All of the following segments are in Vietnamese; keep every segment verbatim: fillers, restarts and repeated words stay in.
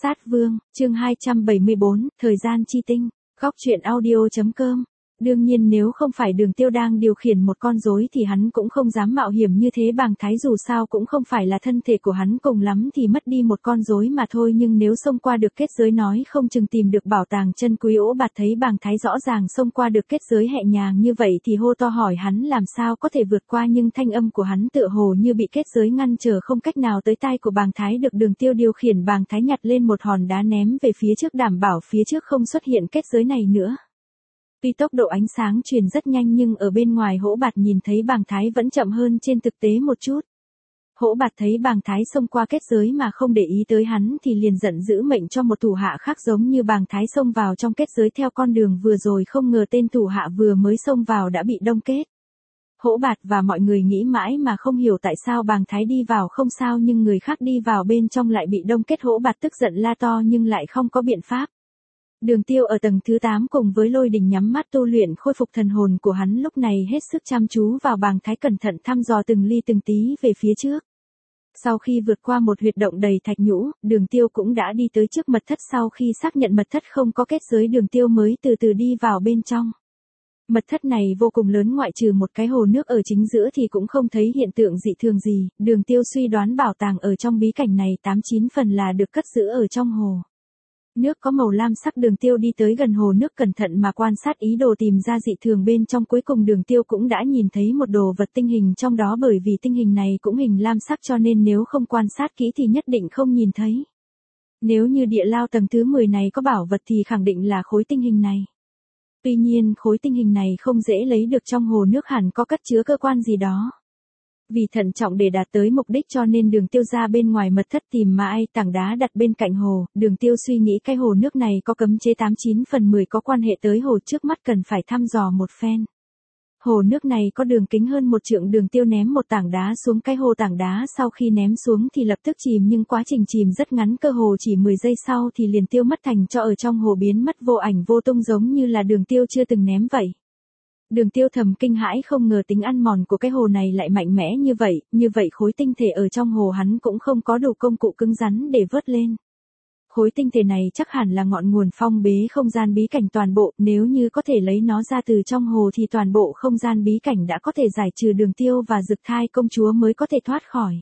Sát Vương, chương hai trăm bảy mươi bốn, thời gian chi tinh, góc truyện audio.com. Đương nhiên nếu không phải Đường Tiêu đang điều khiển một con rối thì hắn cũng không dám mạo hiểm như thế. Bàng Thái dù sao cũng không phải là thân thể của hắn, cùng lắm thì mất đi một con rối mà thôi, nhưng nếu xông qua được kết giới nói không chừng tìm được bảo tàng chân quý. Ỗ Bạt thấy Bàng Thái rõ ràng xông qua được kết giới nhẹ nhàng như vậy thì hô to hỏi hắn làm sao có thể vượt qua, nhưng thanh âm của hắn tựa hồ như bị kết giới ngăn trở không cách nào tới tai của Bàng Thái được. Đường Tiêu điều khiển Bàng Thái nhặt lên một hòn đá ném về phía trước, đảm bảo phía trước không xuất hiện kết giới này nữa. Tuy tốc độ ánh sáng truyền rất nhanh nhưng ở bên ngoài Hỗ Bạt nhìn thấy Bàng Thái vẫn chậm hơn trên thực tế một chút. Hỗ Bạt thấy Bàng Thái xông qua kết giới mà không để ý tới hắn thì liền giận dữ mệnh cho một thủ hạ khác giống như Bàng Thái xông vào trong kết giới theo con đường vừa rồi, không ngờ tên thủ hạ vừa mới xông vào đã bị đông kết. Hỗ Bạt và mọi người nghĩ mãi mà không hiểu tại sao Bàng Thái đi vào không sao nhưng người khác đi vào bên trong lại bị đông kết. Hỗ Bạt tức giận la to nhưng lại không có biện pháp. Đường Tiêu ở tầng thứ tám cùng với Lôi Đình nhắm mắt tu luyện khôi phục thần hồn của hắn, lúc này hết sức chăm chú vào Bàng Thái, cẩn thận thăm dò từng ly từng tí về phía trước. Sau khi vượt qua một huyệt động đầy thạch nhũ, Đường Tiêu cũng đã đi tới trước mật thất. Sau khi xác nhận mật thất không có kết giới, Đường Tiêu mới từ từ đi vào bên trong. Mật thất này vô cùng lớn, ngoại trừ một cái hồ nước ở chính giữa thì cũng không thấy hiện tượng dị thường gì. Đường Tiêu suy đoán bảo tàng ở trong bí cảnh này tám chín phần là được cất giữ ở trong hồ. Nước có màu lam sắc. Đường Tiêu đi tới gần hồ nước cẩn thận mà quan sát, ý đồ tìm ra dị thường bên trong. Cuối cùng Đường Tiêu cũng đã nhìn thấy một đồ vật tinh hình trong đó, bởi vì tinh hình này cũng hình lam sắc cho nên nếu không quan sát kỹ thì nhất định không nhìn thấy. Nếu như địa lao tầng thứ mười này có bảo vật thì khẳng định là khối tinh hình này. Tuy nhiên khối tinh hình này không dễ lấy được, trong hồ nước hẳn có cất chứa cơ quan gì đó. Vì thận trọng để đạt tới mục đích cho nên Đường Tiêu ra bên ngoài mật thất tìm mà ai tảng đá đặt bên cạnh hồ. Đường Tiêu suy nghĩ cái hồ nước này có cấm chế tám chín phần mười có quan hệ tới hồ trước mắt, cần phải thăm dò một phen. Hồ nước này có đường kính hơn một trượng. Đường Tiêu ném một tảng đá xuống cái hồ, tảng đá sau khi ném xuống thì lập tức chìm, nhưng quá trình chìm rất ngắn, cơ hồ chỉ mười giây sau thì liền tiêu mất thành cho ở trong hồ, biến mất vô ảnh vô tung giống như là Đường Tiêu chưa từng ném vậy. Đường Tiêu thầm kinh hãi, không ngờ tính ăn mòn của cái hồ này lại mạnh mẽ như vậy, như vậy khối tinh thể ở trong hồ hắn cũng không có đủ công cụ cứng rắn để vớt lên. Khối tinh thể này chắc hẳn là ngọn nguồn phong bế không gian bí cảnh toàn bộ, nếu như có thể lấy nó ra từ trong hồ thì toàn bộ không gian bí cảnh đã có thể giải trừ. Đường Tiêu và Dực Thai công chúa mới có thể thoát khỏi.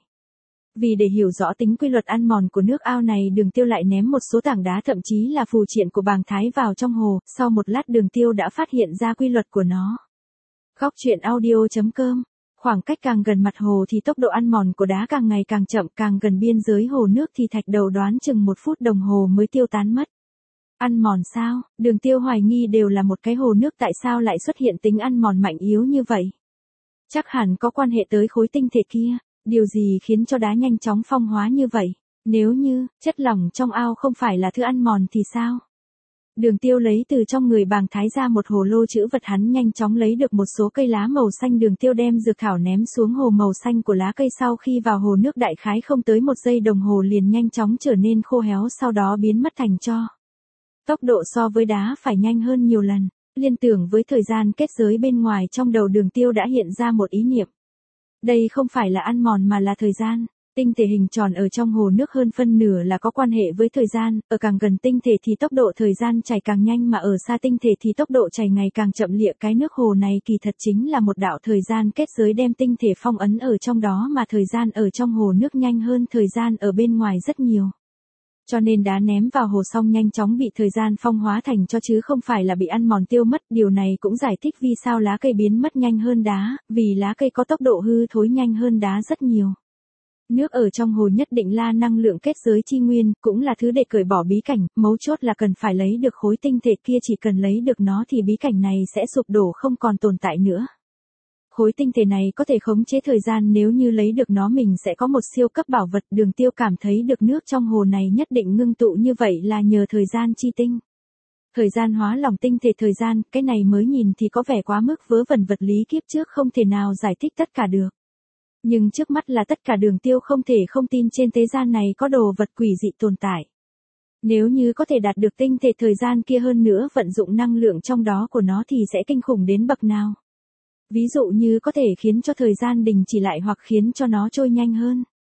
Vì để hiểu rõ tính quy luật ăn mòn của nước ao này, Đường Tiêu lại ném một số tảng đá thậm chí là phù triện của Bàng Thái vào trong hồ. Sau một lát Đường Tiêu đã phát hiện ra quy luật của nó. Góc truyện audio.com. Khoảng cách càng gần mặt hồ thì tốc độ ăn mòn của đá càng ngày càng chậm, càng gần biên giới hồ nước thì thạch đầu đoán chừng một phút đồng hồ mới tiêu tán mất. Ăn mòn sao? Đường Tiêu hoài nghi đều là một cái hồ nước, tại sao lại xuất hiện tính ăn mòn mạnh yếu như vậy? Chắc hẳn có quan hệ tới khối tinh thể kia. Điều gì khiến cho đá nhanh chóng phong hóa như vậy? Nếu như chất lỏng trong ao không phải là thứ ăn mòn thì sao? Đường Tiêu lấy từ trong người Bàng Thái ra một hồ lô trữ vật, hắn nhanh chóng lấy được một số cây lá màu xanh. Đường Tiêu đem dược thảo ném xuống hồ, màu xanh của lá cây sau khi vào hồ nước đại khái không tới một giây đồng hồ liền nhanh chóng trở nên khô héo, sau đó biến mất thành tro. Tốc độ so với đá phải nhanh hơn nhiều lần. Liên tưởng với thời gian kết giới bên ngoài, trong đầu Đường Tiêu đã hiện ra một ý niệm. Đây không phải là ăn mòn mà là thời gian. Tinh thể hình tròn ở trong hồ nước hơn phân nửa là có quan hệ với thời gian, ở càng gần tinh thể thì tốc độ thời gian chảy càng nhanh, mà ở xa tinh thể thì tốc độ chảy ngày càng chậm lịa. Cái nước hồ này kỳ thật chính là một đạo thời gian kết giới đem tinh thể phong ấn ở trong đó, mà thời gian ở trong hồ nước nhanh hơn thời gian ở bên ngoài rất nhiều. Cho nên đá ném vào hồ xong nhanh chóng bị thời gian phong hóa thành cho chứ không phải là bị ăn mòn tiêu mất. Điều này cũng giải thích vì sao lá cây biến mất nhanh hơn đá, vì lá cây có tốc độ hư thối nhanh hơn đá rất nhiều. Nước ở trong hồ nhất định là năng lượng kết giới chi nguyên, cũng là thứ để cởi bỏ bí cảnh, mấu chốt là cần phải lấy được khối tinh thể kia, chỉ cần lấy được nó thì bí cảnh này sẽ sụp đổ không còn tồn tại nữa. Khối tinh thể này có thể khống chế thời gian, nếu như lấy được nó mình sẽ có một siêu cấp bảo vật. Đường Tiêu cảm thấy được nước trong hồ này nhất định ngưng tụ như vậy là nhờ thời gian chi tinh. Thời gian hóa lỏng tinh thể thời gian, cái này mới nhìn thì có vẻ quá mức vớ vẩn, vật lý kiếp trước không thể nào giải thích tất cả được. Nhưng trước mắt là tất cả. Đường Tiêu không thể không tin trên thế gian này có đồ vật quỷ dị tồn tại. Nếu như có thể đạt được tinh thể thời gian kia, hơn nữa vận dụng năng lượng trong đó của nó thì sẽ kinh khủng đến bậc nào. Ví dụ như có thể khiến cho thời gian đình chỉ lại hoặc khiến cho nó trôi nhanh hơn.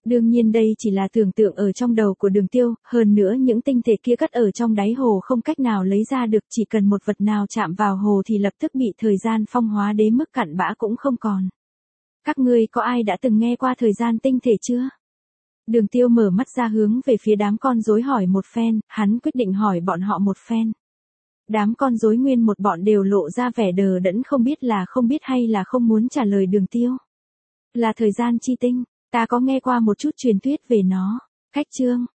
Đương nhiên đây chỉ là tưởng tượng ở trong đầu của Đường Tiêu, hơn nữa những tinh thể kia cất ở trong đáy hồ không cách nào lấy ra được, chỉ cần một vật nào chạm vào hồ thì lập tức bị thời gian phong hóa đến mức cặn bã cũng không còn. Các ngươi có ai đã từng nghe qua thời gian tinh thể chưa? Đường Tiêu mở mắt ra hướng về phía đám con rối hỏi một phen, hắn quyết định hỏi bọn họ một phen. Đám con rối nguyên một bọn đều lộ ra vẻ đờ đẫn, không biết là không biết hay là không muốn trả lời Đường Tiêu. Là thời gian chi tinh, ta có nghe qua một chút truyền thuyết về nó. Cách chương